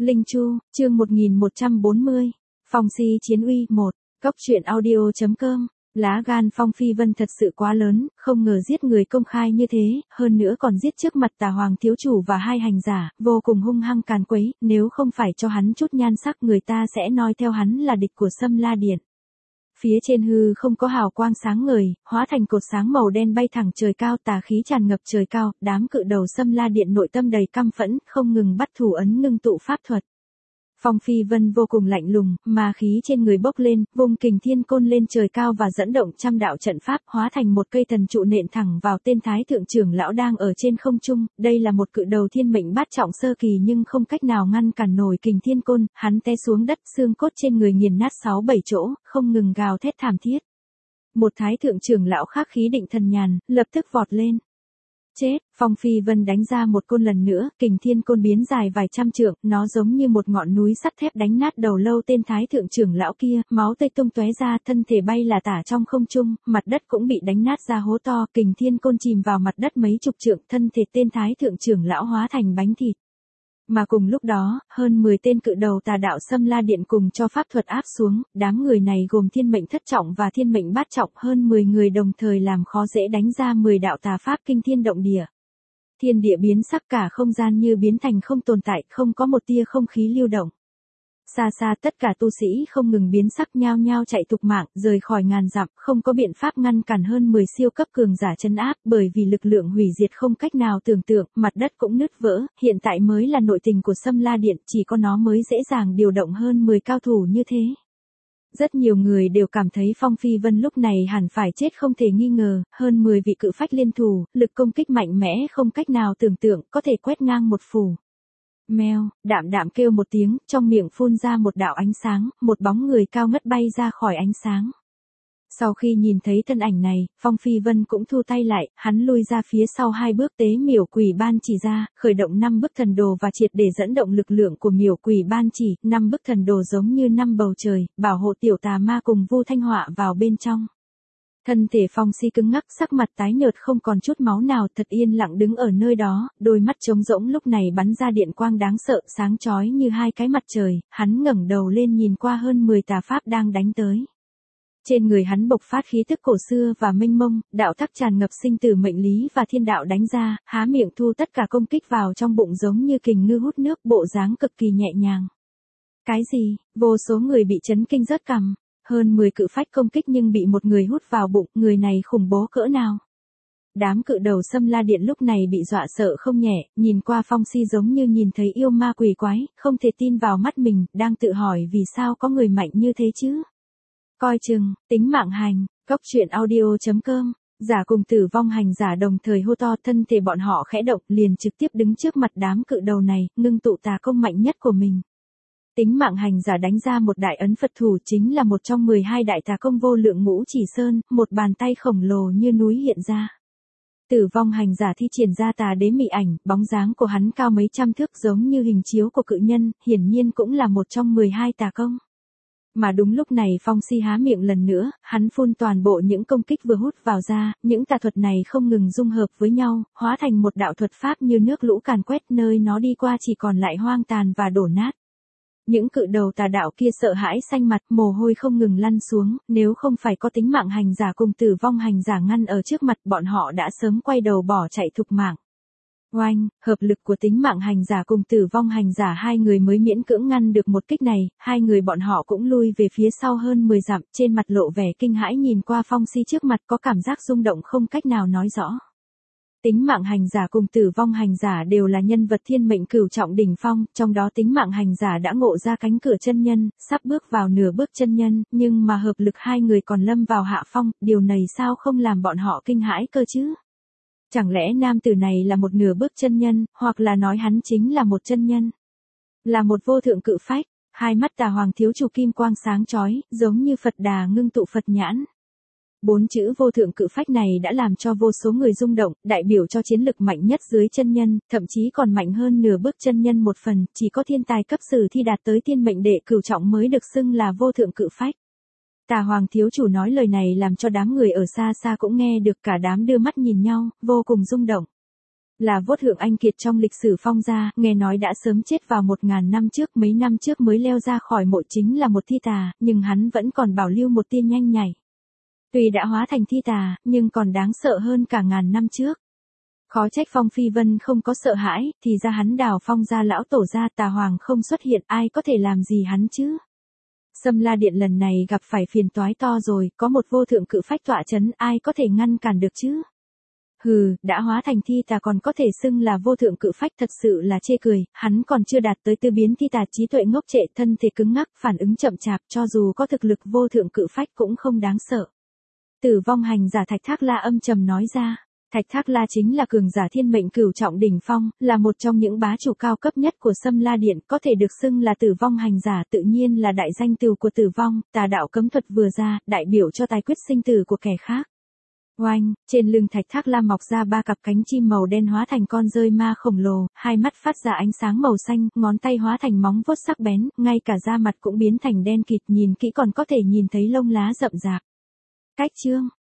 Linh Chu, chương 1140. Phong Si chiến uy 1. Cốc truyện audio.com. Lá gan Phong Phi Vân thật sự quá lớn, không ngờ giết người công khai như thế, hơn nữa còn giết trước mặt Tà Hoàng thiếu chủ và hai hành giả, vô cùng hung hăng càn quấy, nếu không phải cho hắn chút nhan sắc người ta sẽ nói theo hắn là địch của Sâm La Điện. Phía trên hư không có hào quang sáng ngời, hóa thành cột sáng màu đen bay thẳng trời cao, tà khí tràn ngập trời cao, đám cự đầu Sâm La Điện nội tâm đầy căm phẫn, không ngừng bắt thủ ấn ngưng tụ pháp thuật. Phong Phi Vân vô cùng lạnh lùng, ma khí trên người bốc lên, vung kình thiên côn lên trời cao và dẫn động trăm đạo trận pháp, hóa thành một cây thần trụ nện thẳng vào tên thái thượng trưởng lão đang ở trên không trung. Đây là một cự đầu thiên mệnh bát trọng sơ kỳ nhưng không cách nào ngăn cản nổi kình thiên côn, hắn té xuống đất, xương cốt trên người nghiền nát 6-7 chỗ, không ngừng gào thét thảm thiết. Một thái thượng trưởng lão khác khí định thần nhàn, lập tức vọt lên. Chết, Phong Phi Vân đánh ra một côn lần nữa, kình thiên côn biến dài vài trăm trượng, nó giống như một ngọn núi sắt thép đánh nát đầu lâu tên thái thượng trưởng lão kia, máu tươi tung tóe ra, thân thể bay là tả trong không trung, mặt đất cũng bị đánh nát ra hố to, kình thiên côn chìm vào mặt đất mấy chục trượng, thân thể tên thái thượng trưởng lão hóa thành bánh thịt. Mà cùng lúc đó, hơn 10 tên cự đầu tà đạo Sâm La Điện cùng cho pháp thuật áp xuống, đám người này gồm thiên mệnh thất trọng và thiên mệnh bát trọng, hơn 10 người đồng thời làm khó dễ đánh ra 10 đạo tà pháp kinh thiên động địa. Thiên địa biến sắc, cả không gian như biến thành không tồn tại, không có một tia không khí lưu động. Xa xa tất cả tu sĩ không ngừng biến sắc, nhao nhao chạy thục mạng, rời khỏi ngàn dặm, không có biện pháp ngăn cản hơn 10 siêu cấp cường giả trấn áp, bởi vì lực lượng hủy diệt không cách nào tưởng tượng, mặt đất cũng nứt vỡ, hiện tại mới là nội tình của Sâm La Điện, chỉ có nó mới dễ dàng điều động hơn 10 cao thủ như thế. Rất nhiều người đều cảm thấy Phong Phi Vân lúc này hẳn phải chết không thể nghi ngờ, hơn 10 vị cự phách liên thủ, lực công kích mạnh mẽ không cách nào tưởng tượng, có thể quét ngang một phủ. Mèo, đạm đạm kêu một tiếng, trong miệng phun ra một đạo ánh sáng, một bóng người cao ngất bay ra khỏi ánh sáng. Sau khi nhìn thấy thân ảnh này, Phong Phi Vân cũng thu tay lại, hắn lui ra phía sau 2 bước, tế miểu quỷ ban chỉ ra, khởi động 5 bức thần đồ và triệt để dẫn động lực lượng của miểu quỷ ban chỉ, 5 bức thần đồ giống như 5 bầu trời, bảo hộ tiểu tà ma cùng Vu Thanh Họa vào bên trong. Thân thể Phong Si cứng ngắc, sắc mặt tái nhợt không còn chút máu nào, thật yên lặng đứng ở nơi đó, đôi mắt trống rỗng lúc này bắn ra điện quang đáng sợ, sáng chói như 2 cái mặt trời, hắn ngẩng đầu lên nhìn qua hơn 10 tà pháp đang đánh tới. Trên người hắn bộc phát khí tức cổ xưa và mênh mông, đạo tắc tràn ngập sinh tử mệnh lý và thiên đạo đánh ra, há miệng thu tất cả công kích vào trong bụng giống như kình ngư hút nước, bộ dáng cực kỳ nhẹ nhàng. Cái gì? Vô số người bị chấn kinh rớt cằm. Hơn 10 cự phách công kích nhưng bị một người hút vào bụng, người này khủng bố cỡ nào? Đám cự đầu Sâm La Điện lúc này bị dọa sợ không nhẹ, nhìn qua Phong Si giống như nhìn thấy yêu ma quỷ quái, không thể tin vào mắt mình, đang tự hỏi vì sao có người mạnh như thế chứ? Coi chừng, tính mạng hành, cốc truyện audio.com. Giả cùng tử vong hành giả đồng thời hô to, thân thể bọn họ khẽ động, liền trực tiếp đứng trước mặt đám cự đầu này, ngưng tụ tà công mạnh nhất của mình. Tính mạng hành giả đánh ra một đại ấn Phật thủ, chính là một trong 12 đại tà công vô lượng ngũ chỉ sơn, một bàn tay khổng lồ như núi hiện ra. Tử vong hành giả thi triển ra tà đế mị ảnh, bóng dáng của hắn cao mấy trăm thước giống như hình chiếu của cự nhân, hiển nhiên cũng là một trong 12 tà công. Mà đúng lúc này Phong Si há miệng lần nữa, hắn phun toàn bộ những công kích vừa hút vào ra, những tà thuật này không ngừng dung hợp với nhau, hóa thành một đạo thuật pháp như nước lũ càn quét, nơi nó đi qua chỉ còn lại hoang tàn và đổ nát. Những cự đầu tà đạo kia sợ hãi xanh mặt, mồ hôi không ngừng lăn xuống, nếu không phải có tính mạng hành giả cùng tử vong hành giả ngăn ở trước mặt, bọn họ đã sớm quay đầu bỏ chạy thục mạng. Oanh, hợp lực của tính mạng hành giả cùng tử vong hành giả hai người mới miễn cưỡng ngăn được một kích này, hai người bọn họ cũng lui về phía sau hơn 10 dặm, trên mặt lộ vẻ kinh hãi nhìn qua Phong Si trước mặt, có cảm giác rung động không cách nào nói rõ. Tính mạng hành giả cùng tử vong hành giả đều là nhân vật thiên mệnh cửu trọng đỉnh phong, trong đó tính mạng hành giả đã ngộ ra cánh cửa chân nhân, sắp bước vào nửa bước chân nhân, nhưng mà hợp lực hai người còn lâm vào hạ phong, điều này sao không làm bọn họ kinh hãi cơ chứ? Chẳng lẽ nam tử này là một nửa bước chân nhân, hoặc là nói hắn chính là một chân nhân? Là một vô thượng cự phách, hai mắt Tà Hoàng thiếu chủ kim quang sáng chói, giống như Phật Đà ngưng tụ Phật nhãn. 4 chữ vô thượng cự phách này đã làm cho vô số người rung động, đại biểu cho chiến lực mạnh nhất dưới chân nhân, thậm chí còn mạnh hơn nửa bước chân nhân một phần, chỉ có thiên tài cấp sử thi đạt tới thiên mệnh đệ cửu trọng mới được xưng là vô thượng cự phách. Tà Hoàng thiếu chủ nói lời này làm cho đám người ở xa xa cũng nghe được, cả đám đưa mắt nhìn nhau, vô cùng rung động. Là vô thượng anh kiệt trong lịch sử Phong gia, nghe nói đã sớm chết vào 1000 năm trước, mấy năm trước mới leo ra khỏi mộ, chính là một thi tà, nhưng hắn vẫn còn bảo lưu một tia nhanh nhảy. Tuy đã hóa thành thi tà, nhưng còn đáng sợ hơn cả ngàn năm trước. Khó trách Phong Phi Vân không có sợ hãi, thì ra hắn đào Phong gia lão tổ ra, tà hoàng không xuất hiện, ai có thể làm gì hắn chứ? Sâm La Điện lần này gặp phải phiền toái to rồi, có một vô thượng cự phách tọa chấn, ai có thể ngăn cản được chứ? Hừ, đã hóa thành thi tà còn có thể xưng là vô thượng cự phách, thật sự là chê cười, hắn còn chưa đạt tới tư biến thi tà, trí tuệ ngốc trệ, thân thể cứng ngắc, phản ứng chậm chạp, cho dù có thực lực vô thượng cự phách cũng không đáng sợ. Tử vong hành giả Thạch Thác La âm trầm nói ra. Thạch Thác La chính là cường giả thiên mệnh cửu trọng đỉnh phong, là một trong những bá chủ cao cấp nhất của Sâm La Điện, có thể được xưng là tử vong hành giả, tự nhiên là đại danh từu của tử vong, tà đạo cấm thuật vừa ra, đại biểu cho tài quyết sinh tử của kẻ khác. Oanh, trên lưng Thạch Thác La mọc ra 3 cặp cánh chim màu đen hóa thành con rơi ma khổng lồ, hai mắt phát ra ánh sáng màu xanh, ngón tay hóa thành móng vuốt sắc bén, ngay cả da mặt cũng biến thành đen kịt, nhìn kỹ còn có thể nhìn thấy lông lá rậm rạp. Cách chương